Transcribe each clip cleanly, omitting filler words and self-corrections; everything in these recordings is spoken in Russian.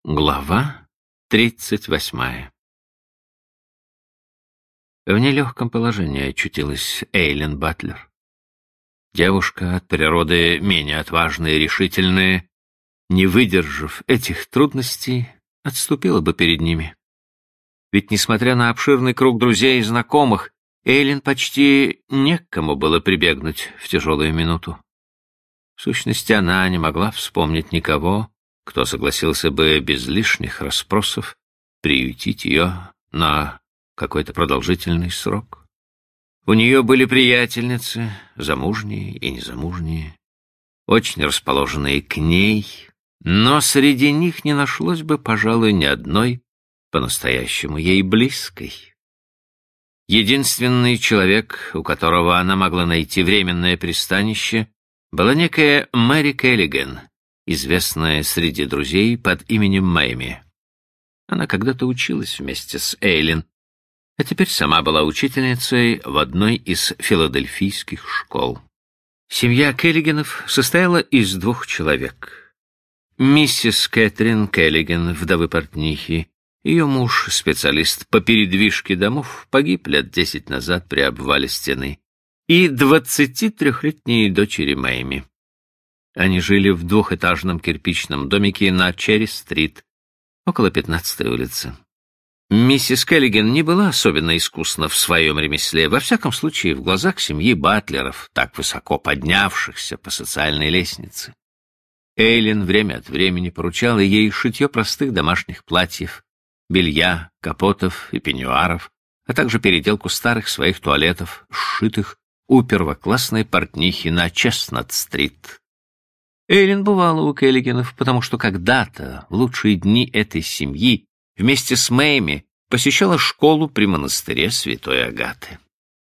Глава 38. В нелегком положении очутилась Эйлин Батлер. Девушка, от природы менее отважная и решительная, не выдержав этих трудностей, отступила бы перед ними. Ведь, несмотря на обширный круг друзей и знакомых, Эйлин почти не к кому было прибегнуть в тяжелую минуту. В сущности, она не могла вспомнить никого, кто согласился бы без лишних расспросов приютить ее на какой-то продолжительный срок. У нее были приятельницы, замужние и незамужние, очень расположенные к ней, но среди них не нашлось бы, пожалуй, ни одной по-настоящему ей близкой. Единственный человек, у которого она могла найти временное пристанище, была некая Мэри Келлиган, известная среди друзей под именем Мэйми. Она когда-то училась вместе с Эйлин, а теперь сама была учительницей в одной из филадельфийских школ. Семья Келлиганов состояла из двух человек. Миссис Кэтрин Келлиган, вдовы портнихи, ее муж, специалист по передвижке домов, погиб лет 10 назад при обвале стены, и 23-летней дочери Мэйми. Они жили в двухэтажном кирпичном домике на Черри-стрит, около 15-й улицы. Миссис Келлиган не была особенно искусна в своем ремесле, во всяком случае в глазах семьи Батлеров, так высоко поднявшихся по социальной лестнице. Эйлин время от времени поручала ей шитье простых домашних платьев, белья, капотов и пеньюаров, а также переделку старых своих туалетов, сшитых у первоклассной портнихи на Честнат-стрит. Эйлин бывала у Келлиганов, потому что когда-то, в лучшие дни этой семьи, вместе с Мэйми посещала школу при монастыре Святой Агаты.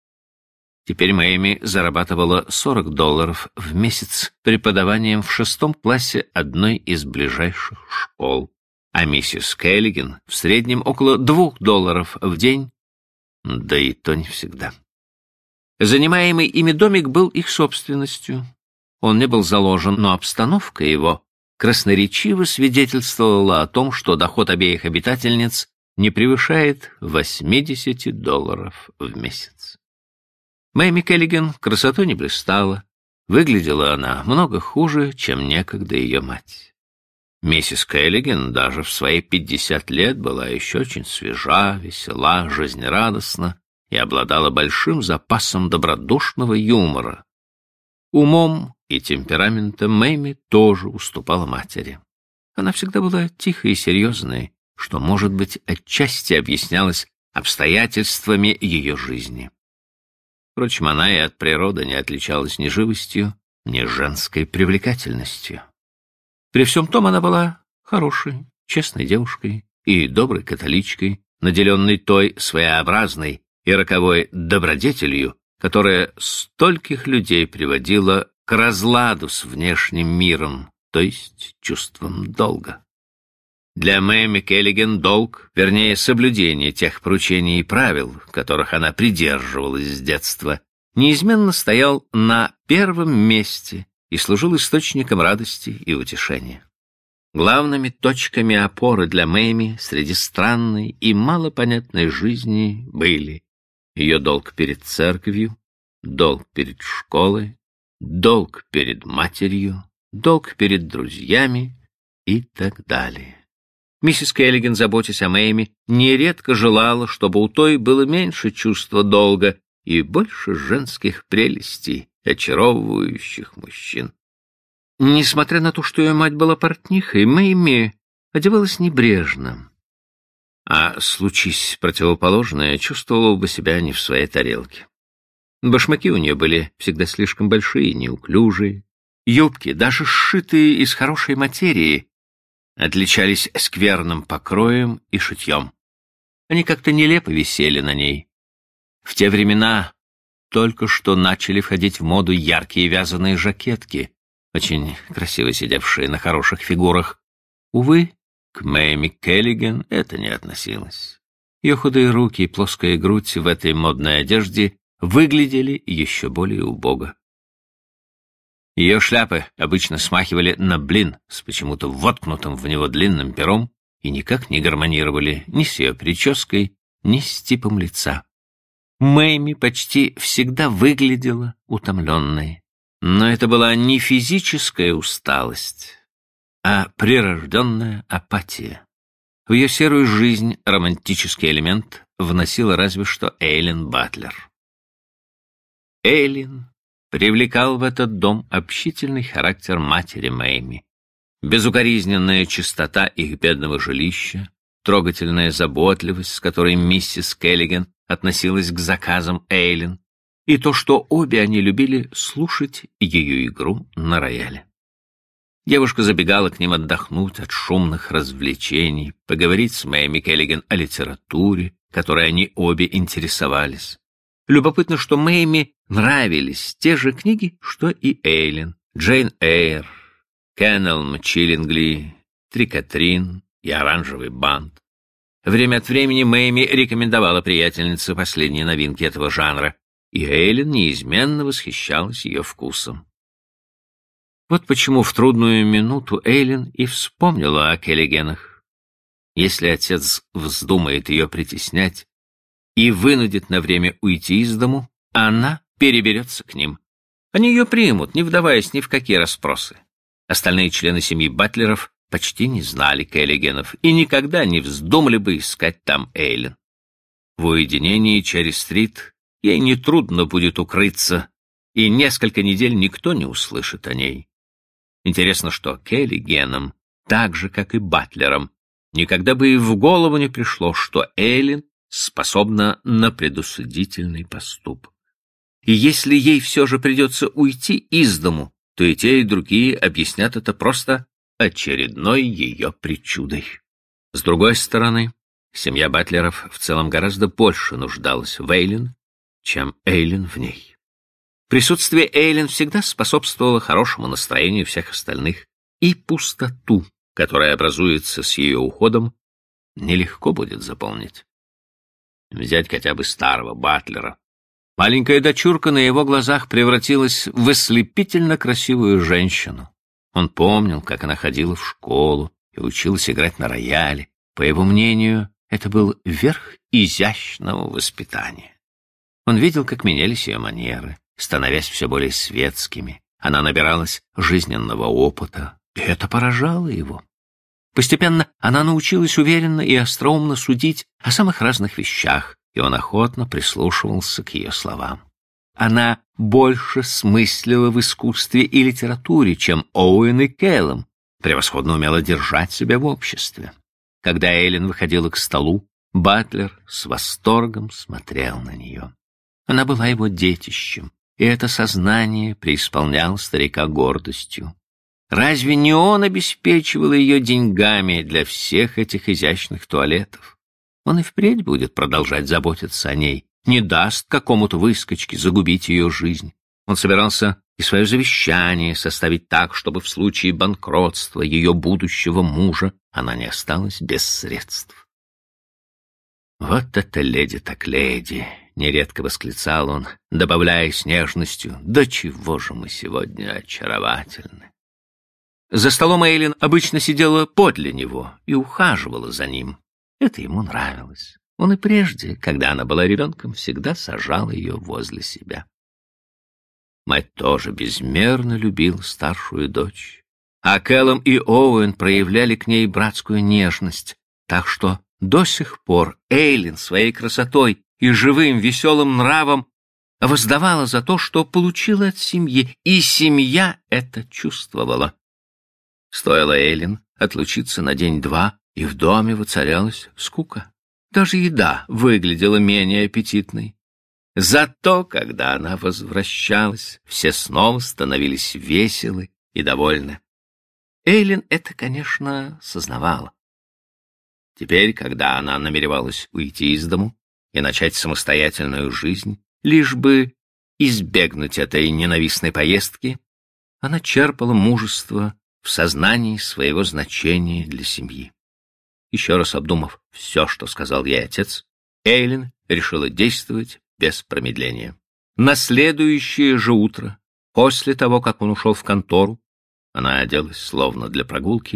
Теперь Мэйми зарабатывала $40 в месяц преподаванием в 6 классе одной из ближайших школ, а миссис Келлиган в среднем около $2 в день, да и то не всегда. Занимаемый ими домик был их собственностью. Он не был заложен, но обстановка его красноречиво свидетельствовала о том, что доход обеих обитательниц не превышает $80 в месяц. Мэйми Келлиган красотой не блистала, выглядела она много хуже, чем некогда ее мать. Миссис Келлиган даже в свои 50 лет была еще очень свежа, весела, жизнерадостна и обладала большим запасом добродушного юмора. Умом и темпераментом Мэйми тоже уступала матери. Она всегда была тихой и серьезной, что, может быть, отчасти объяснялось обстоятельствами ее жизни. Впрочем, она и от природы не отличалась ни живостью, ни женской привлекательностью. При всем том она была хорошей, честной девушкой и доброй католичкой, наделенной той своеобразной и роковой добродетелью, которая стольких людей приводила к разладу с внешним миром, то есть чувством долга. Для Мэйми Келлиган долг, вернее, соблюдение тех поручений и правил, которых она придерживалась с детства, неизменно стоял на первом месте и служил источником радости и утешения. Главными точками опоры для Мэйми среди странной и малопонятной жизни были ее долг перед церковью, долг перед школой, долг перед матерью, долг перед друзьями и так далее. Миссис Келлиган, заботясь о Мэйми, нередко желала, чтобы у той было меньше чувства долга и больше женских прелестей, очаровывающих мужчин. Несмотря на то, что ее мать была портнихой, Мэйми одевалась небрежно, а, случись противоположное, чувствовала бы себя не в своей тарелке. Башмаки у нее были всегда слишком большие и неуклюжие. Юбки, даже сшитые из хорошей материи, отличались скверным покроем и шитьем. Они как-то нелепо висели на ней. В те времена только что начали входить в моду яркие вязаные жакетки, очень красиво сидевшие на хороших фигурах. Увы, к Мэйми Келлиган это не относилось. Ее худые руки и плоская грудь в этой модной одежде выглядели еще более убого. Ее шляпы обычно смахивали на блин с почему-то воткнутым в него длинным пером, и никак не гармонировали ни с ее прической, ни с типом лица. Мэйми почти всегда выглядела утомленной. Но это была не физическая усталость, а прирожденная апатия. В ее серую жизнь романтический элемент вносила разве что Эйлин Батлер. Эйлин привлекал в этот дом общительный характер матери Мэйми, безукоризненная чистота их бедного жилища, трогательная заботливость, с которой миссис Келлиган относилась к заказам Эйлин, и то, что обе они любили слушать ее игру на рояле. Девушка забегала к ним отдохнуть от шумных развлечений, поговорить с Мэйми Келлиган о литературе, которой они обе интересовались. Любопытно, что Мэйми нравились те же книги, что и Эйлин: Джейн Эйр, Кеннелм Чиллингли, Трикатрин и Оранжевый бант. Время от времени Мэйми рекомендовала приятельнице последние новинки этого жанра, и Эйлин неизменно восхищалась ее вкусом. Вот почему в трудную минуту Эйлин и вспомнила о Келлигенах. Если отец вздумает ее притеснять и вынудит на время уйти из дому, она переберется к ним. Они ее примут, не вдаваясь ни в какие расспросы. Остальные члены семьи Батлеров почти не знали Келлигенов и никогда не вздумали бы искать там Эйлин. В уединении Черри-стрит ей нетрудно будет укрыться, и несколько недель никто не услышит о ней. Интересно, что Келлигенам, так же, как и Батлерам, никогда бы и в голову не пришло, что Эйлин способна на предусудительный поступок. И если ей все же придется уйти из дому, то и те, и другие объяснят это просто очередной ее причудой. С другой стороны, семья Батлеров в целом гораздо больше нуждалась в Эйлин, чем Эйлин в ней. Присутствие Эйлин всегда способствовало хорошему настроению всех остальных, и пустоту, которая образуется с ее уходом, нелегко будет заполнить. Взять хотя бы старого Батлера. Маленькая дочурка на его глазах превратилась в ослепительно красивую женщину. Он помнил, как она ходила в школу и училась играть на рояле. По его мнению, это был верх изящного воспитания. Он видел, как менялись ее манеры, становясь все более светскими. Она набиралась жизненного опыта, и это поражало его. Постепенно она научилась уверенно и остроумно судить о самых разных вещах, и он охотно прислушивался к ее словам. Она больше смыслила в искусстве и литературе, чем Оуэн и Келлом, превосходно умела держать себя в обществе. Когда Эйлин выходила к столу, Батлер с восторгом смотрел на нее. Она была его детищем, и это сознание преисполняло старика гордостью. Разве не он обеспечивал ее деньгами для всех этих изящных туалетов? Он и впредь будет продолжать заботиться о ней, не даст какому-то выскочке загубить ее жизнь. Он собирался и свое завещание составить так, чтобы в случае банкротства ее будущего мужа она не осталась без средств. «Вот это леди так леди!» — нередко восклицал он, добавляя с нежностью: «Да чего же мы сегодня очаровательны!» За столом Эйлин обычно сидела подле него и ухаживала за ним. Это ему нравилось. Он и прежде, когда она была ребенком, всегда сажал ее возле себя. Мать тоже безмерно любила старшую дочь, а Келлом и Оуэн проявляли к ней братскую нежность, так что до сих пор Эйлин своей красотой и живым веселым нравом воздавала за то, что получила от семьи, и семья это чувствовала. Стоило Эйлин отлучиться на день-два, и в доме воцарялась скука. Даже еда выглядела менее аппетитной. Зато, когда она возвращалась, все снова становились веселы и довольны. Эйлин это, конечно, сознавала. Теперь, когда она намеревалась уйти из дому и начать самостоятельную жизнь, лишь бы избегнуть этой ненавистной поездки, она черпала мужество в сознании своего значения для семьи. Еще раз обдумав все, что сказал ей отец, Эйлин решила действовать без промедления. На следующее же утро, после того, как он ушел в контору, она оделась словно для прогулки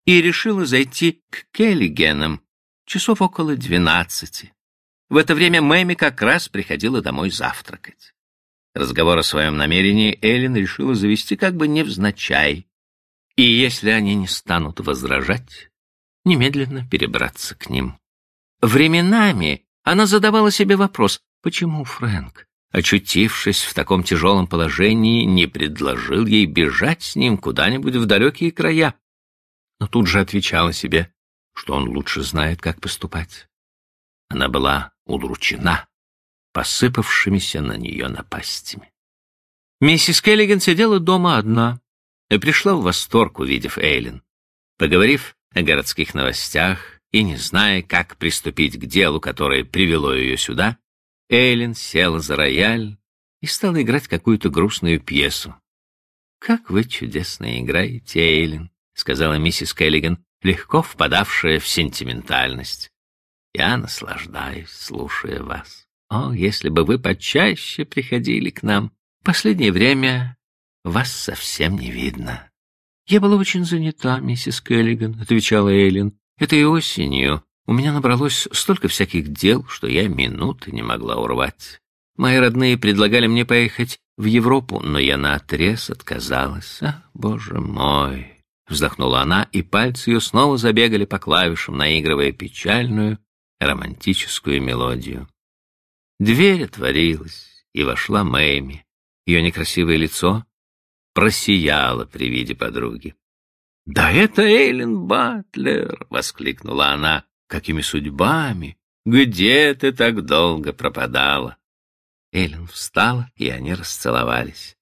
и решила зайти к Келлигенам часов около 12. В это время Мэми как раз приходила домой завтракать. Разговор о своем намерении Эллен решила завести как бы невзначай, и если они не станут возражать, немедленно перебраться к ним. Временами она задавала себе вопрос, почему Фрэнк, очутившись в таком тяжелом положении, не предложил ей бежать с ним куда-нибудь в далекие края, но тут же отвечала себе, что он лучше знает, как поступать. Она была удручена посыпавшимися на нее напастями. Миссис Келлиган сидела дома одна и пришла в восторг, увидев Эйлин. Поговорив о городских новостях и не зная, как приступить к делу, которое привело ее сюда, Эйлин села за рояль и стала играть какую-то грустную пьесу. «Как вы чудесно играете, Эйлин», — сказала миссис Келлиган, легко впадавшая в сентиментальность. «Я наслаждаюсь, слушая вас. О, если бы вы почаще приходили к нам. В последнее время вас совсем не видно». «Я была очень занята, миссис Келлиган», — отвечала Эйлин. «Этой осенью у меня набралось столько всяких дел, что я минуты не могла урвать. Мои родные предлагали мне поехать в Европу, но я наотрез отказалась. Ах, боже мой!» Вздохнула она, и пальцы ее снова забегали по клавишам, наигрывая печальную, романтическую мелодию. Дверь отворилась, и вошла Мэйми. Ее некрасивое лицо просияло при виде подруги. «Да это Эйлин Батлер!» — воскликнула она. «Какими судьбами? Где ты так долго пропадала?» Эйлин встала, и они расцеловались.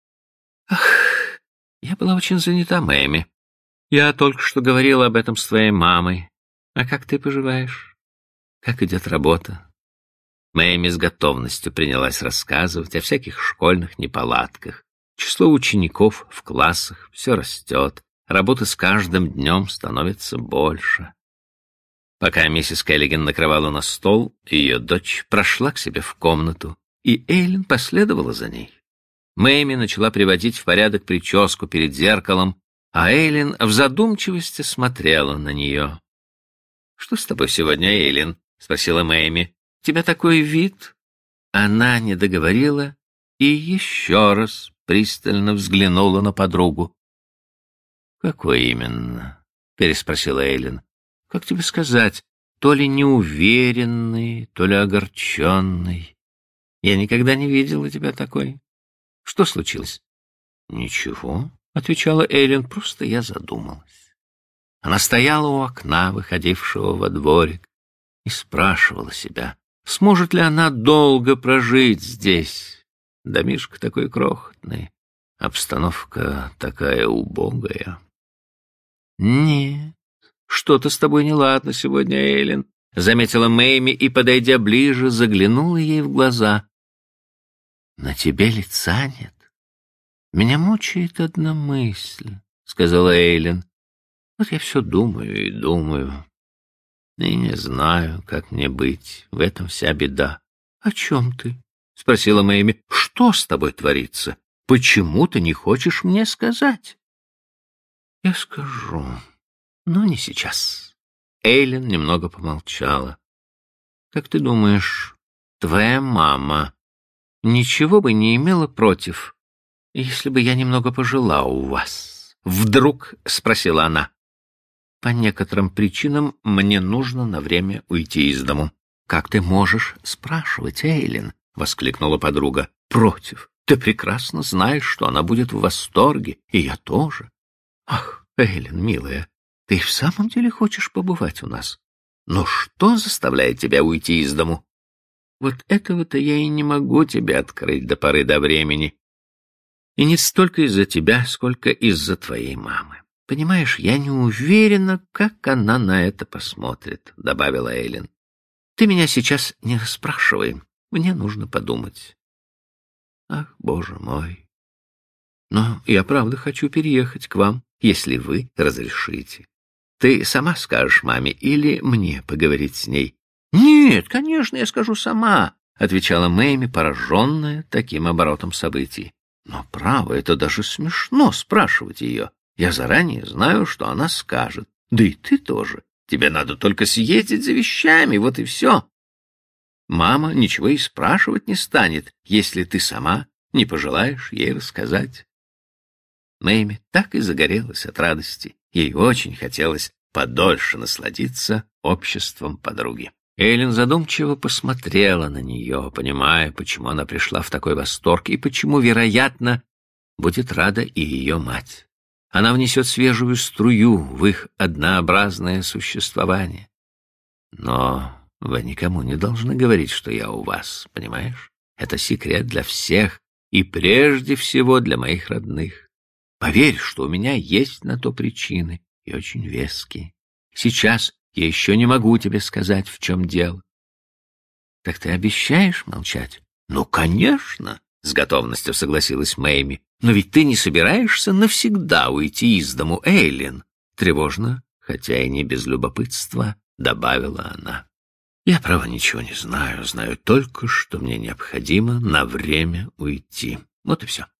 «Ах, я была очень занята, Мэйми. Я только что говорила об этом с твоей мамой. А как ты поживаешь? Как идет работа?» Мэйми с готовностью принялась рассказывать о всяких школьных неполадках. Число учеников в классах все растет, работы с каждым днем становится больше. Пока миссис Келлиган накрывала на стол, ее дочь прошла к себе в комнату, и Эйлин последовала за ней. Мэйми начала приводить в порядок прическу перед зеркалом, а Эйлин в задумчивости смотрела на нее. «Что с тобой сегодня, Эйлин?» — спросила Мэйми. «У тебя такой вид?» Она не договорила и еще раз пристально взглянула на подругу. «Какой именно?» — переспросила Эйлин. «Как тебе сказать, то ли неуверенный, то ли огорченный. Я никогда не видела тебя такой. Что случилось?» «Ничего», — отвечала Эйлин, — «просто я задумалась». Она стояла у окна, выходившего во дворик, и спрашивала себя, сможет ли она долго прожить здесь. Домишко такой крохотный, обстановка такая убогая. «Нет, что-то с тобой неладно сегодня, Эйлин», — заметила Мэйми и, подойдя ближе, заглянула ей в глаза. «На тебе лица нет. Меня мучает одна мысль», — сказала Эйлин. «Вот я все думаю и думаю. И не знаю, как мне быть. В этом вся беда». «О чем ты?» — спросила Мэйми. «Что с тобой творится? Почему ты не хочешь мне сказать?» «Я скажу, но не сейчас». Эйлин немного помолчала. «Как ты думаешь, твоя мама ничего бы не имела против, если бы я немного пожила у вас?» Вдруг спросила она. «По некоторым причинам мне нужно на время уйти из дому». «Как ты можешь спрашивать, Эйлин?» — воскликнула подруга. «Против. Ты прекрасно знаешь, что она будет в восторге, и я тоже». «Ах, Эйлин, милая, ты в самом деле хочешь побывать у нас? Но что заставляет тебя уйти из дому?» «Вот этого-то я и не могу тебе открыть до поры до времени. И не столько из-за тебя, сколько из-за твоей мамы. Понимаешь, я не уверена, как она на это посмотрит», — добавила Эйлин. «Ты меня сейчас не расспрашивай, мне нужно подумать». «Ах, боже мой! Но я правда хочу переехать к вам, если вы разрешите. Ты сама скажешь маме или мне поговорить с ней?» «Нет, конечно, я скажу сама», — отвечала Мэйми, пораженная таким оборотом событий. «Но, право, это даже смешно спрашивать ее. Я заранее знаю, что она скажет. Да и ты тоже. Тебе надо только съездить за вещами, вот и все. Мама ничего и спрашивать не станет, если ты сама не пожелаешь ей рассказать. Мэйми так и загорелась от радости. Ей очень хотелось подольше насладиться обществом подруги. Эллен задумчиво посмотрела на нее, понимая, почему она пришла в такой восторг и почему, вероятно, будет рада и ее мать. Она внесет свежую струю в их однообразное существование. Но вы никому не должны говорить, что я у вас, понимаешь? Это секрет для всех и прежде всего для моих родных. Поверь, что у меня есть на то причины, и очень веские. Сейчас я еще не могу тебе сказать, в чем дело. Так ты обещаешь молчать? Ну, конечно, с готовностью согласилась Мэйми. Но ведь ты не собираешься навсегда уйти из дому, Эйлин? Тревожно, хотя и не без любопытства, добавила она. Я, право, ничего не знаю. Знаю только, что мне необходимо на время уйти. Вот и все.